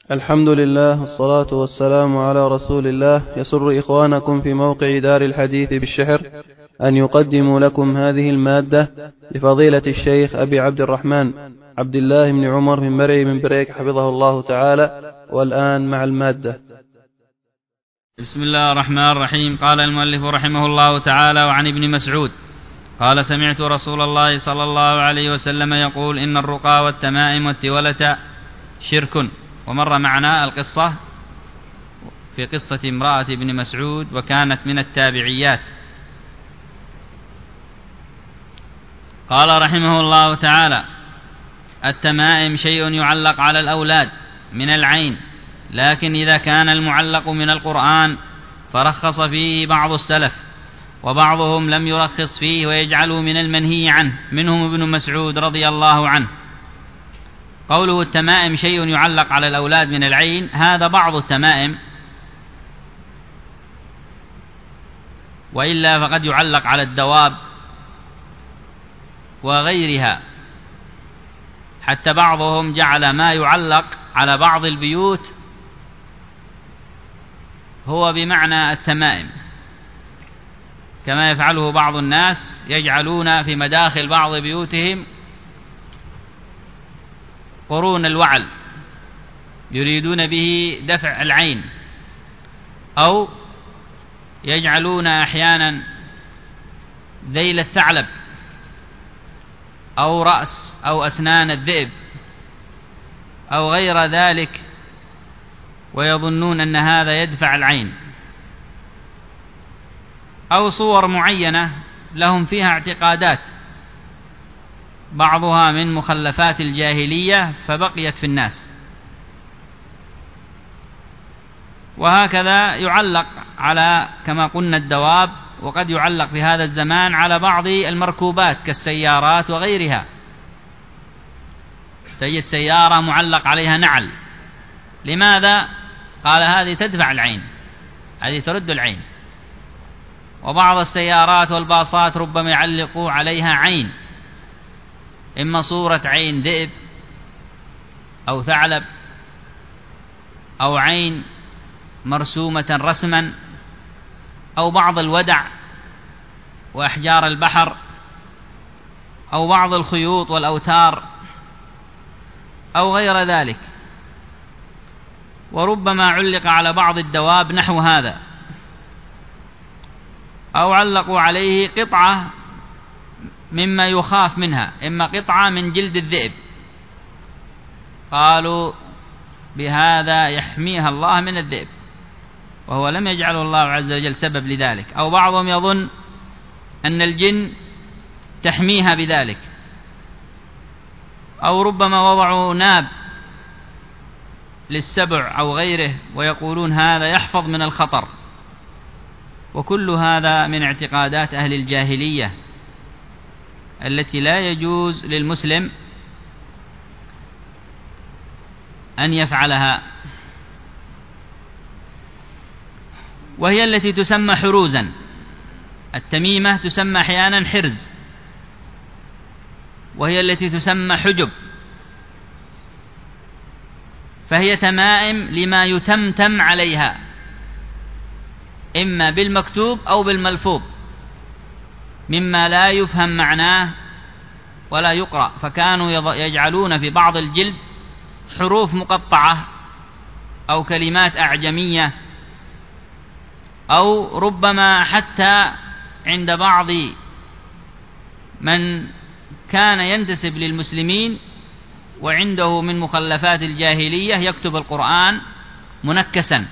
الحمد لله والصلاة والسلام على رسول الله. يسر إخوانكم في موقع دار الحديث بالشحر أن يقدموا لكم هذه المادة لفضيلة الشيخ أبي عبد الرحمن عبد الله بن عمر من مرعي من بريك حفظه الله تعالى. والآن مع المادة. بسم الله الرحمن الرحيم. قال المؤلف رحمه الله تعالى: وعن ابن مسعود قال: سمعت رسول الله صلى الله عليه وسلم يقول: إن الرقى والتمائم والتولة شرك. ومر معنا القصة في قصة امرأة ابن مسعود، وكانت من التابعيات. قال رحمه الله تعالى: التمائم شيء يعلق على الأولاد من العين، لكن إذا كان المعلق من القرآن فرخص فيه بعض السلف، وبعضهم لم يرخص فيه ويجعله من المنهي عنه، منهم ابن مسعود رضي الله عنه. قوله التمائم شيء يعلق على الأولاد من العين، هذا بعض التمائم، وإلا فقد يعلق على الدواب وغيرها، حتى بعضهم جعل ما يعلق على بعض البيوت هو بمعنى التمائم، كما يفعله بعض الناس، يجعلون في مداخل بعض بيوتهم قرون الوعل يريدون به دفع العين، أو يجعلون أحيانا ذيل الثعلب أو رأس أو أسنان الذئب أو غير ذلك، ويظنون أن هذا يدفع العين، أو صور معينة لهم فيها اعتقادات، بعضها من مخلفات الجاهلية فبقيت في الناس. وهكذا يعلق على، كما قلنا، الدواب، وقد يعلق في هذا الزمان على بعض المركوبات كالسيارات وغيرها. تجد سيارة معلق عليها نعل، لماذا؟ قال هذه تدفع العين، هذه ترد العين. وبعض السيارات والباصات ربما يعلقوا عليها عين، إما صورة عين ذئب أو ثعلب، أو عين مرسومة رسما، أو بعض الودع وأحجار البحر، أو بعض الخيوط والأوتار، أو غير ذلك. وربما علق على بعض الدواب نحو هذا، أو علقوا عليه قطعة مما يخاف منها، إما قطعة من جلد الذئب، قالوا بهذا يحميها الله من الذئب، وهو لم يجعله الله عز وجل سبب لذلك. أو بعضهم يظن أن الجن تحميها بذلك، أو ربما وضعوا ناب للسبع أو غيره ويقولون هذا يحفظ من الخطر. وكل هذا من اعتقادات أهل الجاهلية التي لا يجوز للمسلم أن يفعلها، وهي التي تسمى حروزا. التميمة تسمى أحيانا حرز، وهي التي تسمى حجب، فهي تمائم لما يتمتم عليها، إما بالمكتوب أو بالملفوظ، مما لا يفهم معناه ولا يقرأ. فكانوا يجعلون في بعض الجلد حروف مقطعة أو كلمات أعجمية، أو ربما حتى عند بعض من كان ينتسب للمسلمين وعنده من مخلفات الجاهلية يكتب القرآن منكسا،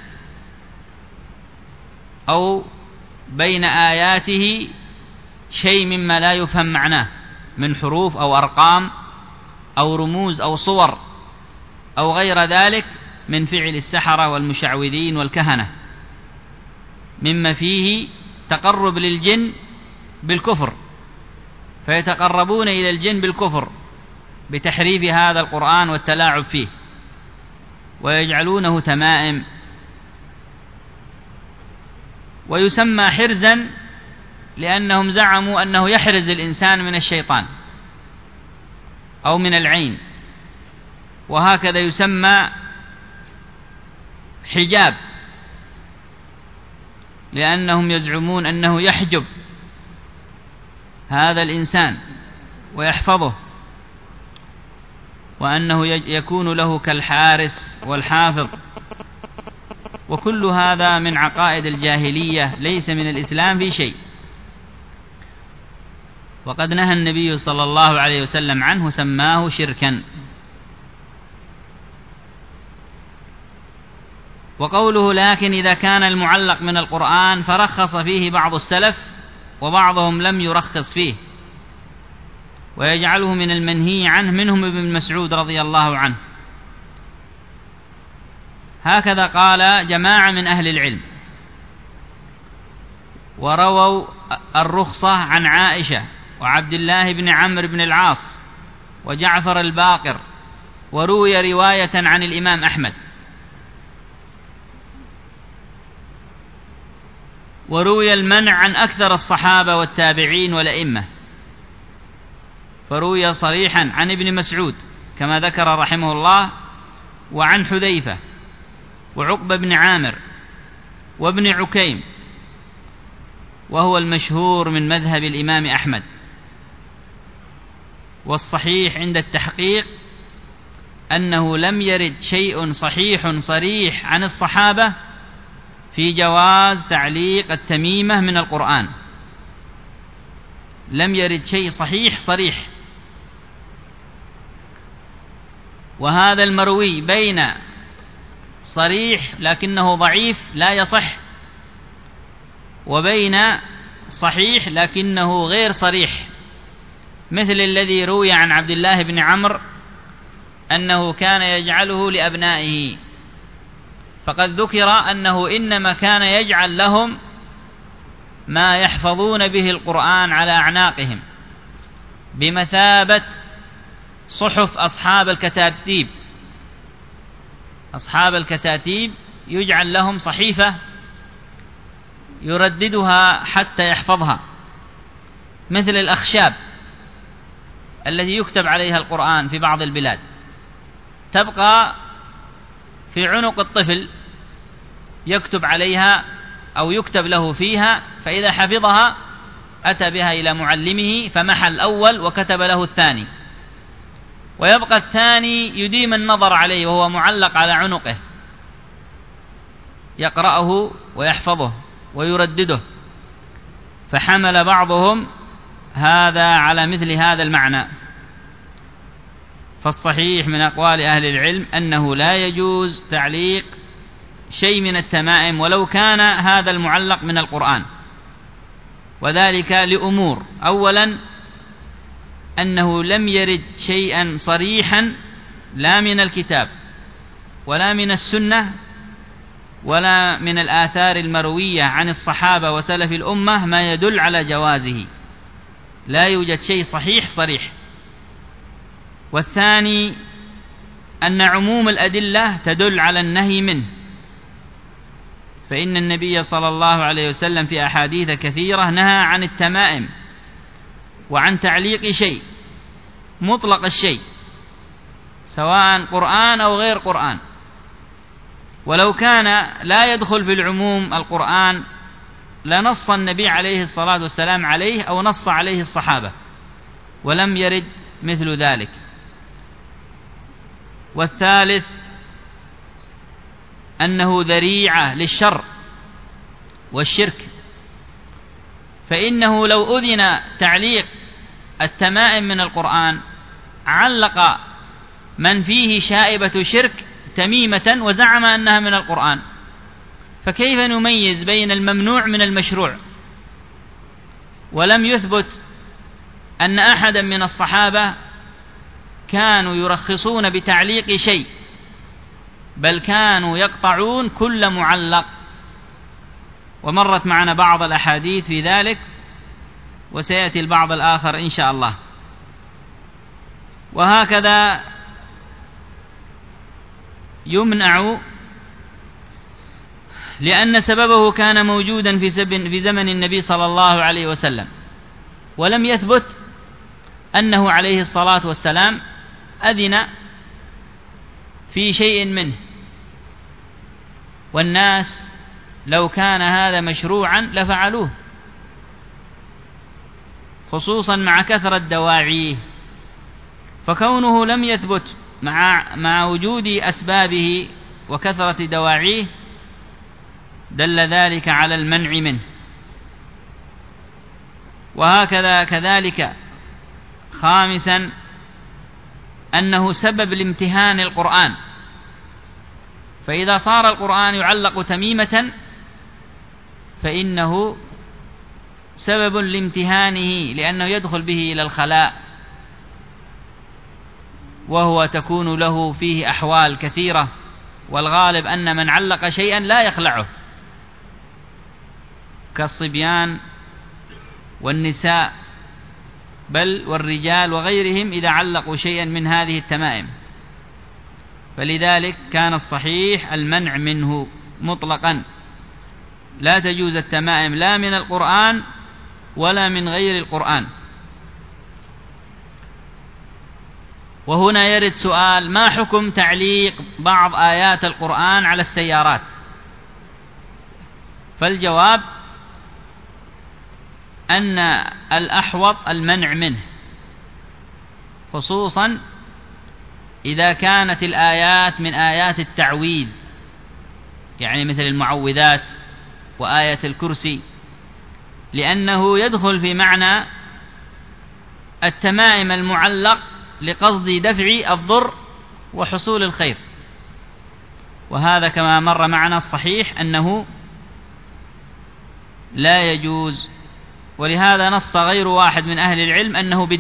أو بين آياته شيء مما لا يفهم معناه من حروف أو أرقام أو رموز أو صور أو غير ذلك من فعل السحرة والمشعوذين والكهنة، مما فيه تقرب للجن بالكفر، فيتقربون إلى الجن بالكفر بتحريف هذا القرآن والتلاعب فيه، ويجعلونه تمائم. ويسمى حرزا لأنهم زعموا أنه يحرز الإنسان من الشيطان أو من العين. وهكذا يسمى حجاب، لأنهم يزعمون أنه يحجب هذا الإنسان ويحفظه، وأنه يكون له كالحارس والحافظ، وكل هذا من عقائد الجاهلية ليس من الإسلام في شيء، وقد نهى النبي صلى الله عليه وسلم عنه، سماه شركا. وقوله لكن إذا كان المعلق من القرآن فرخص فيه بعض السلف، وبعضهم لم يرخص فيه ويجعله من المنهي عنه، منهم ابن مسعود رضي الله عنه. هكذا قال جماعة من أهل العلم، ورووا الرخصة عن عائشة وعبد الله بن عمرو بن العاص وجعفر الباقر، وروي رواية عن الإمام أحمد، وروي المنع عن أكثر الصحابة والتابعين والأئمة، فروي صريحا عن ابن مسعود كما ذكر رحمه الله، وعن حذيفة وعقبة بن عامر وابن عكيم، وهو المشهور من مذهب الإمام أحمد. والصحيح عند التحقيق أنه لم يرد شيء صحيح صريح عن الصحابة في جواز تعليق التميمة من القرآن، لم يرد شيء صحيح صريح. وهذا المروي بين صريح لكنه ضعيف لا يصح، وبين صحيح لكنه غير صريح، مثل الذي روي عن عبد الله بن عمرو أنه كان يجعله لأبنائه، فقد ذكر أنه إنما كان يجعل لهم ما يحفظون به القرآن على أعناقهم بمثابة صحف أصحاب الكتاتيب. أصحاب الكتاتيب يجعل لهم صحيفة يرددها حتى يحفظها، مثل الأخشاب التي يكتب عليها القرآن في بعض البلاد، تبقى في عنق الطفل يكتب عليها أو يكتب له فيها، فإذا حفظها أتى بها إلى معلمه فمحى الأول وكتب له الثاني، ويبقى الثاني يديم النظر عليه وهو معلق على عنقه، يقرأه ويحفظه ويردده. فحمل بعضهم هذا على مثل هذا المعنى. فالصحيح من أقوال أهل العلم أنه لا يجوز تعليق شيء من التمائم ولو كان هذا المعلق من القرآن، وذلك لأمور: أولا أنه لم يرد شيئا صريحا لا من الكتاب ولا من السنة ولا من الآثار المروية عن الصحابة وسلف الأمة ما يدل على جوازه، لا يوجد شيء صحيح صريح. والثاني أن عموم الأدلة تدل على النهي منه، فإن النبي صلى الله عليه وسلم في أحاديث كثيرة نهى عن التمائم وعن تعليق شيء، مطلق الشيء سواء قرآن أو غير قرآن، ولو كان لا يدخل في العموم القرآن لنص النبي عليه الصلاة والسلام عليه أو نص عليه الصحابة، ولم يرد مثل ذلك. والثالث أنه ذريعة للشر والشرك، فإنه لو أذن تعليق التمائم من القرآن علق من فيه شائبة شرك تميمة وزعم أنها من القرآن، فكيف نميز بين الممنوع من المشروع؟ ولم يثبت أن أحدا من الصحابة كانوا يرخصون بتعليق شيء، بل كانوا يقطعون كل معلق، ومرت معنا بعض الأحاديث في ذلك، وسيأتي البعض الآخر إن شاء الله. وهكذا يمنع لأن سببه كان موجودا في زمن النبي صلى الله عليه وسلم، ولم يثبت أنه عليه الصلاة والسلام أذن في شيء منه، والناس لو كان هذا مشروعا لفعلوه، خصوصا مع كثرة دواعيه. فكونه لم يثبت مع وجود أسبابه وكثرة دواعيه دل ذلك على المنع منه. وهكذا كذلك خامسا أنه سبب لامتهان القرآن، فإذا صار القرآن يعلق تميمة فإنه سبب لامتهانه، لأنه يدخل به إلى الخلاء، وهو تكون له فيه أحوال كثيرة، والغالب أن من علق شيئا لا يخلعه، كالصبيان والنساء بل والرجال وغيرهم إذا علقوا شيئا من هذه التمائم. فلذلك كان الصحيح المنع منه مطلقا، لا تجوز التمائم لا من القرآن ولا من غير القرآن. وهنا يرد سؤال: ما حكم تعليق بعض آيات القرآن على السيارات؟ فالجواب أن الأحوط المنع منه، خصوصا إذا كانت الآيات من آيات التعويذ، يعني مثل المعوذات وآية الكرسي، لأنه يدخل في معنى التمائم المعلق لقصد دفع الضر وحصول الخير، وهذا كما مر معنا الصحيح أنه لا يجوز. ولهذا نص غير واحد من أهل العلم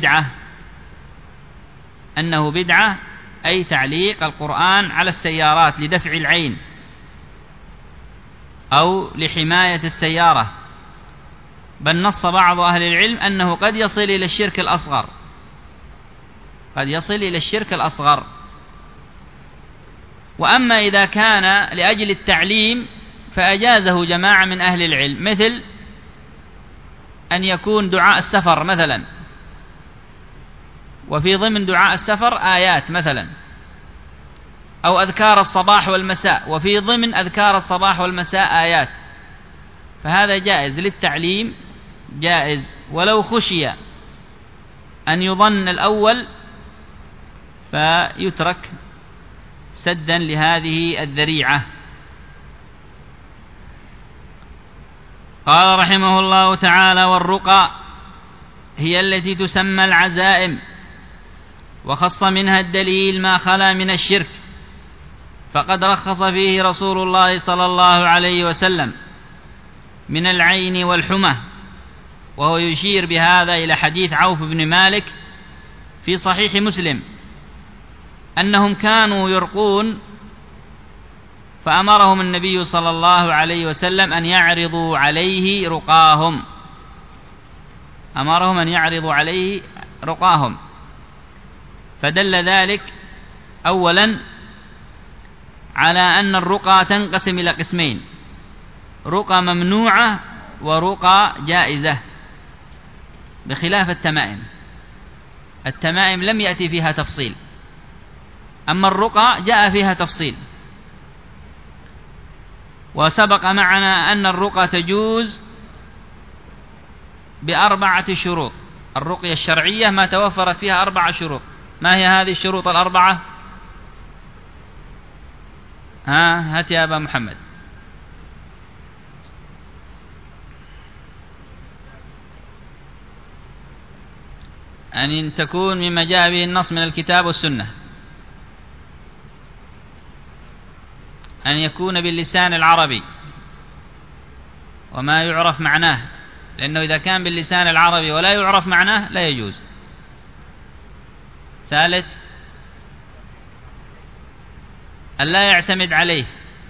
أنه بدعة، أي تعليق القرآن على السيارات لدفع العين أو لحماية السيارة. بل نص بعض أهل العلم أنه قد يصل إلى الشرك الأصغر. وأما إذا كان لأجل التعليم فأجازه جماعة من أهل العلم، مثل أن يكون دعاء السفر مثلا، وفي ضمن دعاء السفر آيات مثلا، أو أذكار الصباح والمساء وفي ضمن أذكار الصباح والمساء آيات، فهذا جائز للتعليم جائز، ولو خشي أن يظن الأول فيترك سدا لهذه الذريعة. قال رحمه الله تعالى: والرقى هي التي تسمى العزائم، وخص منها الدليل ما خلا من الشرك، فقد رخص فيه رسول الله صلى الله عليه وسلم من العين والحمى، وهو يشير بهذا إلى حديث عوف بن مالك في صحيح مسلم أنهم كانوا يرقون، فأمرهم النبي صلى الله عليه وسلم أن يعرضوا عليه رقاهم، فدل ذلك أولا على أن الرقى تنقسم إلى قسمين: رقى ممنوعة ورقى جائزة، بخلاف التمائم لم يأتي فيها تفصيل، أما الرقى جاء فيها تفصيل. وسبق معنا أن الرقى تجوز ب4 شروط، الرقية الشرعية ما توفرت فيها 4 شروط. ما هي هذه الشروط ال4؟ هات يا أبا محمد. أن تكون مما جاء به النص من الكتاب والسنة، أن يكون باللسان العربي وما يعرف معناه، لأنه إذا كان باللسان العربي ولا يعرف معناه لا يجوز. ثالث: أن لا يعتمد عليه،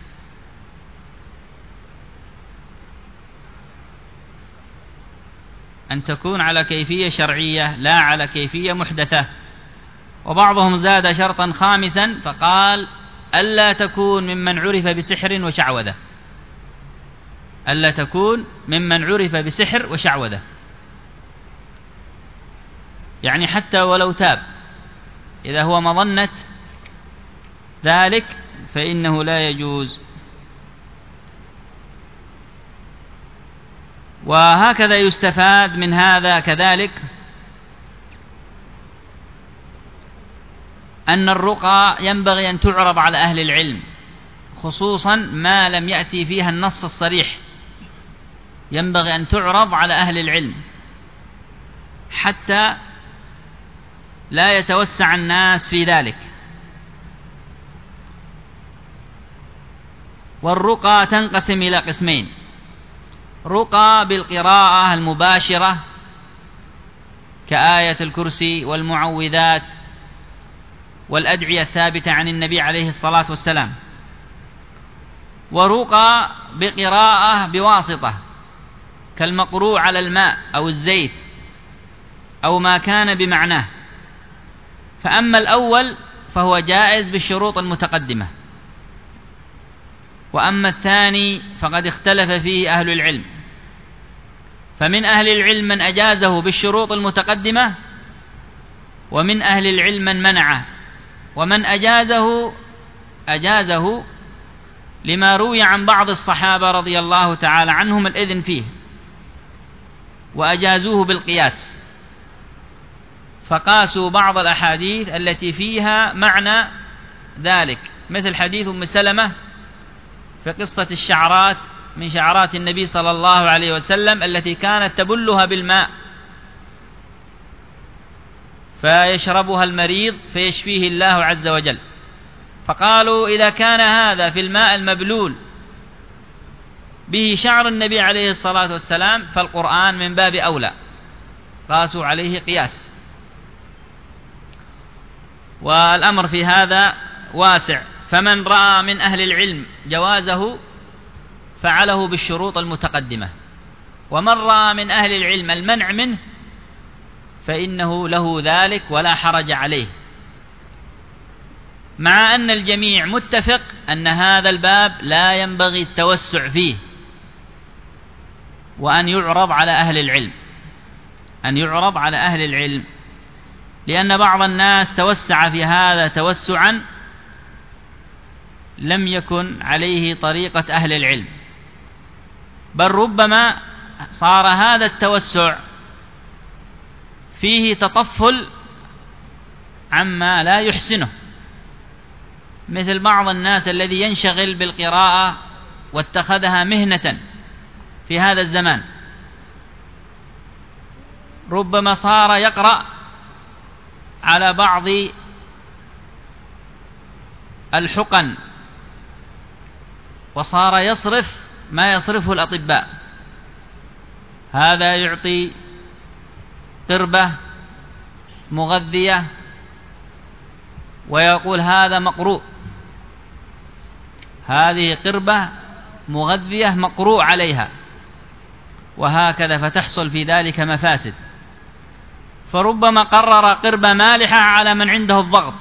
أن تكون على كيفية شرعية لا على كيفية محدثة. وبعضهم زاد شرطا خامسا فقال: ألا تكون ممن عرف بسحر وشعوذة، ألا تكون ممن عرف بسحر وشعوذة، يعني حتى ولو تاب إذا هو مظنة ذلك فإنه لا يجوز. وهكذا يستفاد من هذا كذلك أن الرقى ينبغي أن تعرض على أهل العلم، خصوصا ما لم يأتي فيها النص الصريح، ينبغي أن تعرض على أهل العلم حتى لا يتوسع الناس في ذلك. والرقى تنقسم إلى قسمين: رقى بالقراءة المباشرة كآية الكرسي والمعوذات والأدعية الثابتة عن النبي عليه الصلاة والسلام، ورقى بقراءة بواسطة كالمقروء على الماء أو الزيت أو ما كان بمعناه. فأما الأول فهو جائز بالشروط المتقدمة، وأما الثاني فقد اختلف فيه أهل العلم، فمن أهل العلم من أجازه بالشروط المتقدمة، ومن أهل العلم من منعه، ومن أجازه لما روي عن بعض الصحابة رضي الله تعالى عنهم الإذن فيه، وأجازوه بالقياس، فقاسوا بعض الأحاديث التي فيها معنى ذلك، مثل حديث أم سلمة في قصة الشعرات من شعرات النبي صلى الله عليه وسلم التي كانت تبلها بالماء فيشربها المريض فيشفيه الله عز وجل، فقالوا إذا كان هذا في الماء المبلول به شعر النبي عليه الصلاة والسلام فالقرآن من باب أولى، قاسوا عليه قياس. والأمر في هذا واسع، فمن رأى من أهل العلم جوازه فعله بالشروط المتقدمة، ومن رأى من أهل العلم المنع منه فإنه له ذلك ولا حرج عليه، مع أن الجميع متفق أن هذا الباب لا ينبغي التوسع فيه، وأن يعرض على أهل العلم، أن يعرض على أهل العلم، لأن بعض الناس توسع في هذا توسعا لم يكن عليه طريقة أهل العلم، بل ربما صار هذا التوسع فيه تطفل عما لا يحسنه، مثل بعض الناس الذي ينشغل بالقراءة واتخذها مهنة في هذا الزمان، ربما صار يقرأ على بعض الحقن وصار يصرف ما يصرفه الأطباء، هذا يعطي قربة مغذية ويقول هذا مقروء، هذه قربة مغذية مقروء عليها، وهكذا، فتحصل في ذلك مفاسد. فربما قرر قربة مالحة على من عنده الضغط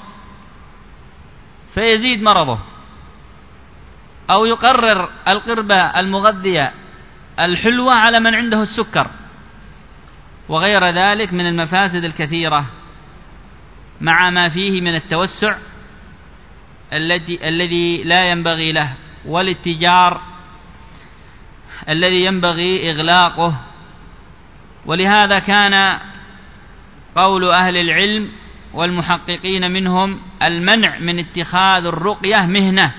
فيزيد مرضه، أو يقرر القربة المغذية الحلوة على من عنده السكر، وغير ذلك من المفاسد الكثيرة، مع ما فيه من التوسع الذي لا ينبغي له، والاتجار الذي ينبغي إغلاقه. ولهذا كان قول أهل العلم والمحققين منهم المنع من اتخاذ الرقية مهنة،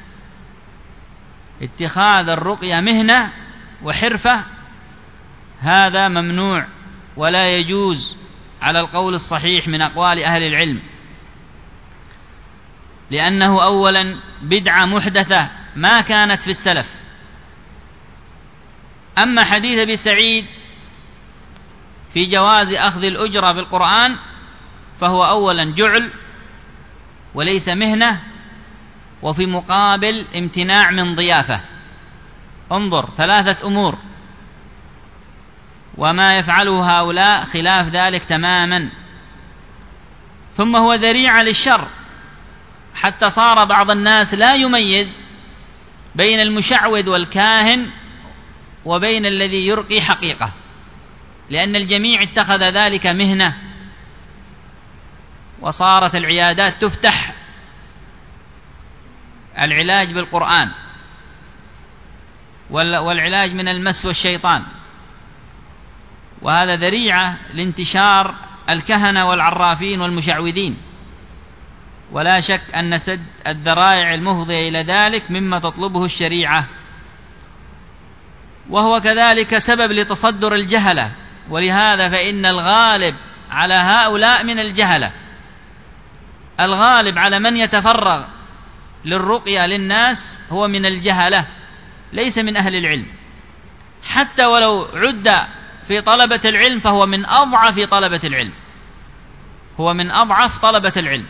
اتخاذ الرقية مهنة وحرفة هذا ممنوع ولا يجوز على القول الصحيح من أقوال أهل العلم، لأنه أولا بدعة محدثة ما كانت في السلف. أما حديث أبي سعيد في جواز أخذ الأجرة بالقرآن فهو أولا جعل وليس مهنة، وفي مقابل امتناع من ضيافة. انظر، 3 أمور، وما يفعله هؤلاء خلاف ذلك تماما. ثم هو ذريعة للشر، حتى صار بعض الناس لا يميز بين المشعوذ والكاهن وبين الذي يرقي حقيقة، لأن الجميع اتخذ ذلك مهنة، وصارت العيادات تفتح العلاج بالقرآن والعلاج من المس والشيطان، وهذا ذريعة لانتشار الكهنة والعرافين والمشعوذين، ولا شك أن سد الذرائع المفضية إلى ذلك مما تطلبه الشريعة، وهو كذلك سبب لتصدر الجهلة. ولهذا فإن الغالب على هؤلاء من الجهلة، الغالب على من يتفرغ للرقية للناس هو من الجهلة، ليس من أهل العلم. حتى ولو عد في طلبة العلم فهو من أضعف طلبة العلم، هو من أضعف طلبة العلم.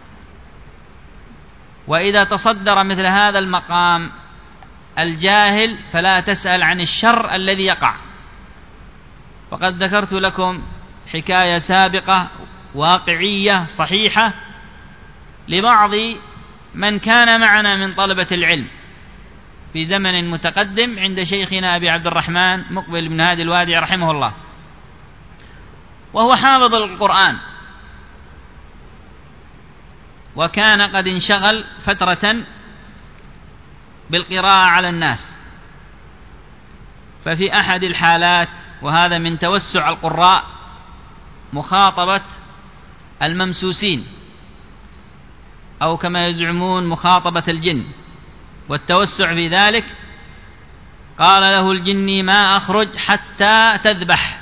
وإذا تصدر مثل هذا المقام الجاهل فلا تسأل عن الشر الذي يقع. فقد ذكرت لكم حكاية سابقة واقعية صحيحة لبعض من كان معنا من طلبة العلم في زمن متقدم عند شيخنا أبي عبد الرحمن مقبل بن هادي الوادي رحمه الله، وهو حافظ القرآن، وكان قد انشغل فترة بالقراءة على الناس. ففي أحد الحالات، وهذا من توسع القراء، مخاطبة الممسوسين، أو كما يزعمون مخاطبة الجن، والتوسع في ذلك، قال له الجني: ما أخرج حتى تذبح.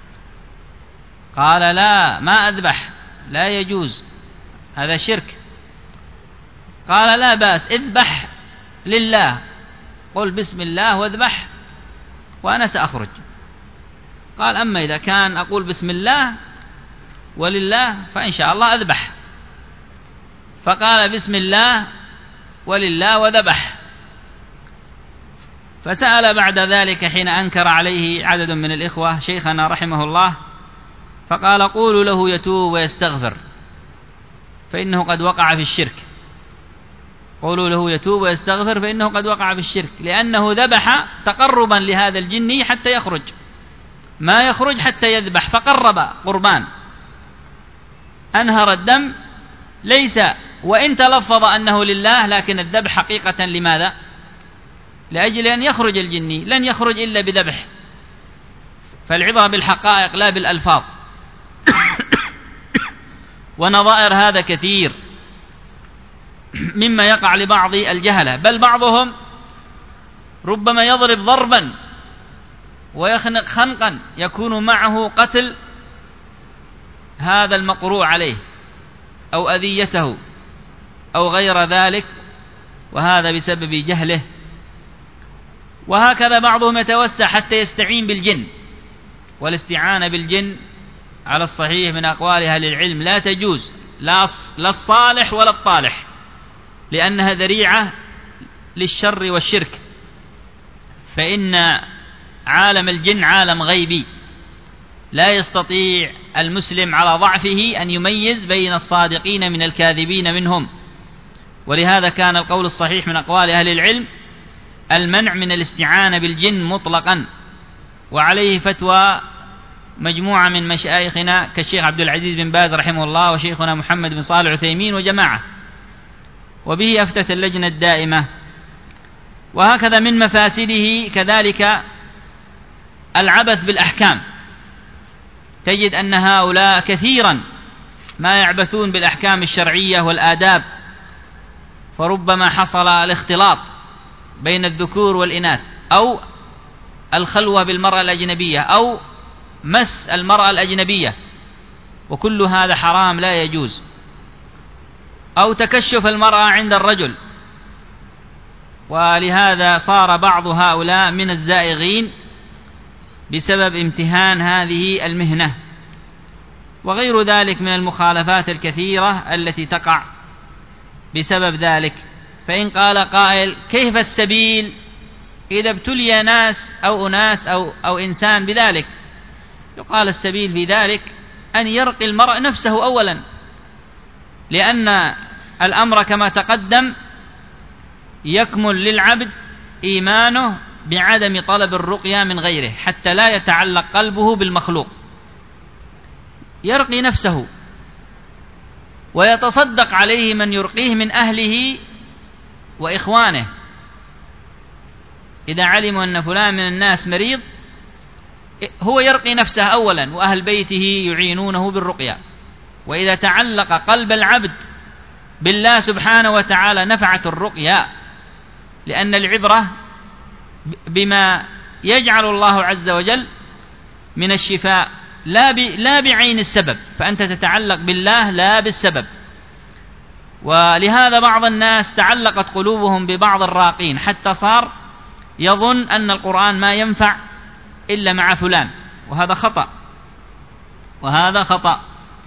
قال: لا، ما أذبح، لا يجوز، هذا شرك. قال: لا بأس، اذبح لله، قل بسم الله واذبح وأنا سأخرج. قال: أما إذا كان أقول بسم الله ولله فإن شاء الله أذبح. فقال بسم الله ولله وذبح. فسأل بعد ذلك حين أنكر عليه عدد من الإخوة شيخنا رحمه الله، فقال: قولوا له يتوب ويستغفر فإنه قد وقع في الشرك. قولوا له يتوب ويستغفر فإنه قد وقع في الشرك، لأنه ذبح تقربا لهذا الجني حتى يخرج، ما يخرج حتى يذبح، فقرب قربان، أنهر الدم، ليس وإن تلفظ أنه لله، لكن الذبح حقيقة لماذا؟ لأجل أن يخرج الجني، لن يخرج إلا بذبح. فالعبرة بالحقائق لا بالألفاظ. ونظائر هذا كثير مما يقع لبعض الجهلة، بل بعضهم ربما يضرب ضربا ويخنق خنقا يكون معه قتل هذا المقروء عليه أو أذيته أو غير ذلك، وهذا بسبب جهله. وهكذا بعضهم يتوسع حتى يستعين بالجن، والاستعانة بالجن على الصحيح من أقوال أهل العلم لا تجوز، لا الصالح ولا الطالح، لأنها ذريعة للشر والشرك. فإن عالم الجن عالم غيبي، لا يستطيع المسلم على ضعفه أن يميز بين الصادقين من الكاذبين منهم. ولهذا كان القول الصحيح من أقوال أهل العلم المنع من الاستعانة بالجن مطلقا، وعليه فتوى مجموعة من مشايخنا كالشيخ عبد العزيز بن باز رحمه الله، وشيخنا محمد بن صالح العثيمين وجماعة، وبه أفتت اللجنة الدائمة. وهكذا من مفاسده كذلك العبث بالأحكام، تجد أن هؤلاء كثيرا ما يعبثون بالأحكام الشرعية والآداب، فربما حصل الاختلاط بين الذكور والإناث، أو الخلوة بالمرأة الأجنبية، أو مس المرأة الأجنبية، وكل هذا حرام لا يجوز، أو تكشف المرأة عند الرجل. ولهذا صار بعض هؤلاء من الزائغين بسبب امتهان هذه المهنة، وغير ذلك من المخالفات الكثيرة التي تقع بسبب ذلك. فإن قال قائل: كيف السبيل إذا ابتلي ناس أو أناس أو إنسان بذلك؟ يقال السبيل في ذلك أن يرقي المرء نفسه أولا، لأن الأمر كما تقدم يكمل للعبد إيمانه بعدم طلب الرقية من غيره حتى لا يتعلق قلبه بالمخلوق، يرقي نفسه ويتصدق عليه من يرقيه من أهله وإخوانه. إذا علموا أن فلان من الناس مريض هو يرقي نفسه أولا وأهل بيته يعينونه بالرقية. وإذا تعلق قلب العبد بالله سبحانه وتعالى نفعت الرقية، لأن العبرة بما يجعل الله عز وجل من الشفاء لا بعين السبب، فأنت تتعلق بالله لا بالسبب. ولهذا بعض الناس تعلقت قلوبهم ببعض الراقين حتى صار يظن أن القرآن ما ينفع إلا مع فلان، وهذا خطأ.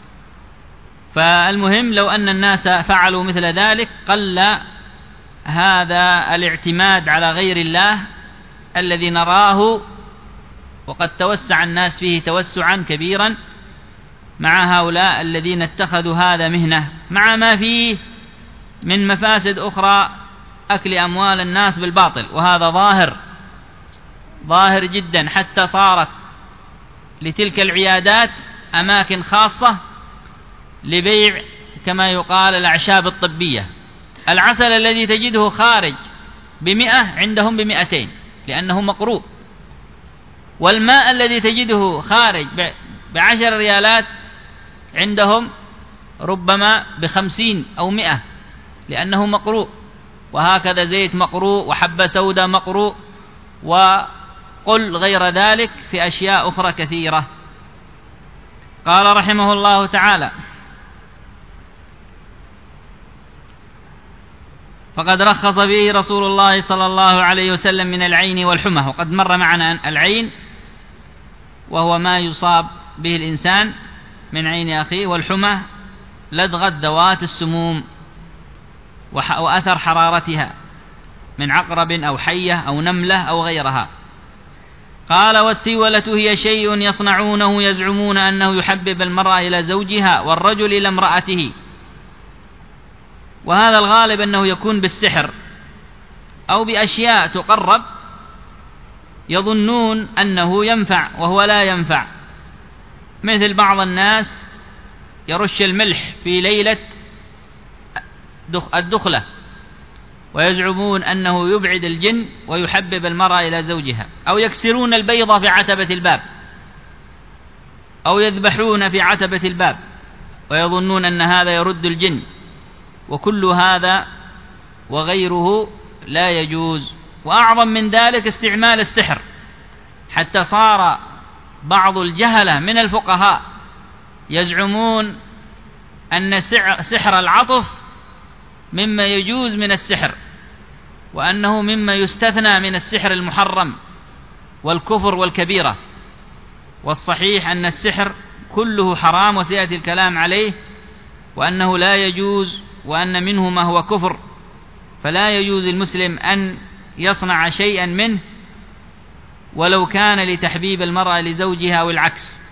فالمهم لو أن الناس فعلوا مثل ذلك قل هذا الاعتماد على غير الله الذي نراه وقد توسع الناس فيه توسعا كبيرا مع هؤلاء الذين اتخذوا هذا مهنة، مع ما فيه من مفاسد أخرى، أكل أموال الناس بالباطل، وهذا ظاهر جدا، حتى صارت لتلك العيادات أماكن خاصة لبيع كما يقال الأعشاب الطبية. العسل الذي تجده خارج ب100 عندهم ب200 لأنه مقروء، والماء الذي تجده خارج ب10 ريالات عندهم ربما ب50 أو 100 لأنه مقروء، وهكذا زيت مقروء وحبة سوداء مقروء وقل غير ذلك في أشياء أخرى كثيرة. قال رحمه الله تعالى: فقد رخص به رسول الله صلى الله عليه وسلم من العين والحمى. وقد مر معنا العين وهو ما يصاب به الإنسان من عين أخيه، والحمى لدغة ذوات السموم وأثر حرارتها من عقرب أو حية أو نملة أو غيرها. قال: والتيولة هي شيء يصنعونه يزعمون أنه يحبب المرأة إلى زوجها والرجل إلى امرأته، وهذا الغالب أنه يكون بالسحر أو بأشياء تقرب، يظنون أنه ينفع وهو لا ينفع، مثل بعض الناس يرش الملح في ليلة الدخلة ويزعمون أنه يبعد الجن ويحبب المرأة إلى زوجها، أو يكسرون البيضة في عتبة الباب، أو يذبحون في عتبة الباب ويظنون أن هذا يرد الجن، وكل هذا وغيره لا يجوز. وأعظم من ذلك استعمال السحر، حتى صار بعض الجهلة من الفقهاء يزعمون أن سحر العطف مما يجوز من السحر، وأنه مما يستثنى من السحر المحرم والكفر والكبيرة. والصحيح أن السحر كله حرام وسيأتي الكلام عليه، وأنه لا يجوز، وأن منه ما هو كفر، فلا يجوز المسلم أن يصنع شيئا منه ولو كان لتحبيب المرأة لزوجها أو العكس.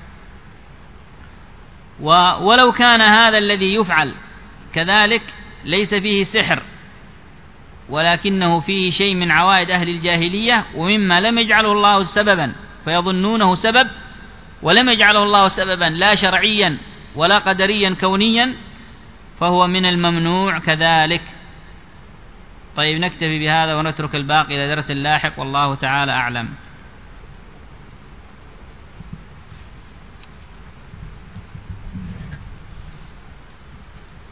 ولو كان هذا الذي يفعل كذلك ليس فيه سحر، ولكنه فيه شيء من عوائد أهل الجاهلية ومما لم يجعله الله سببا، فيظنونه سبب ولم يجعله الله سببا لا شرعيا ولا قدريا كونيا، فهو من الممنوع كذلك. طيب، نكتفي بهذا ونترك الباقي إلى درس لاحق، والله تعالى أعلم.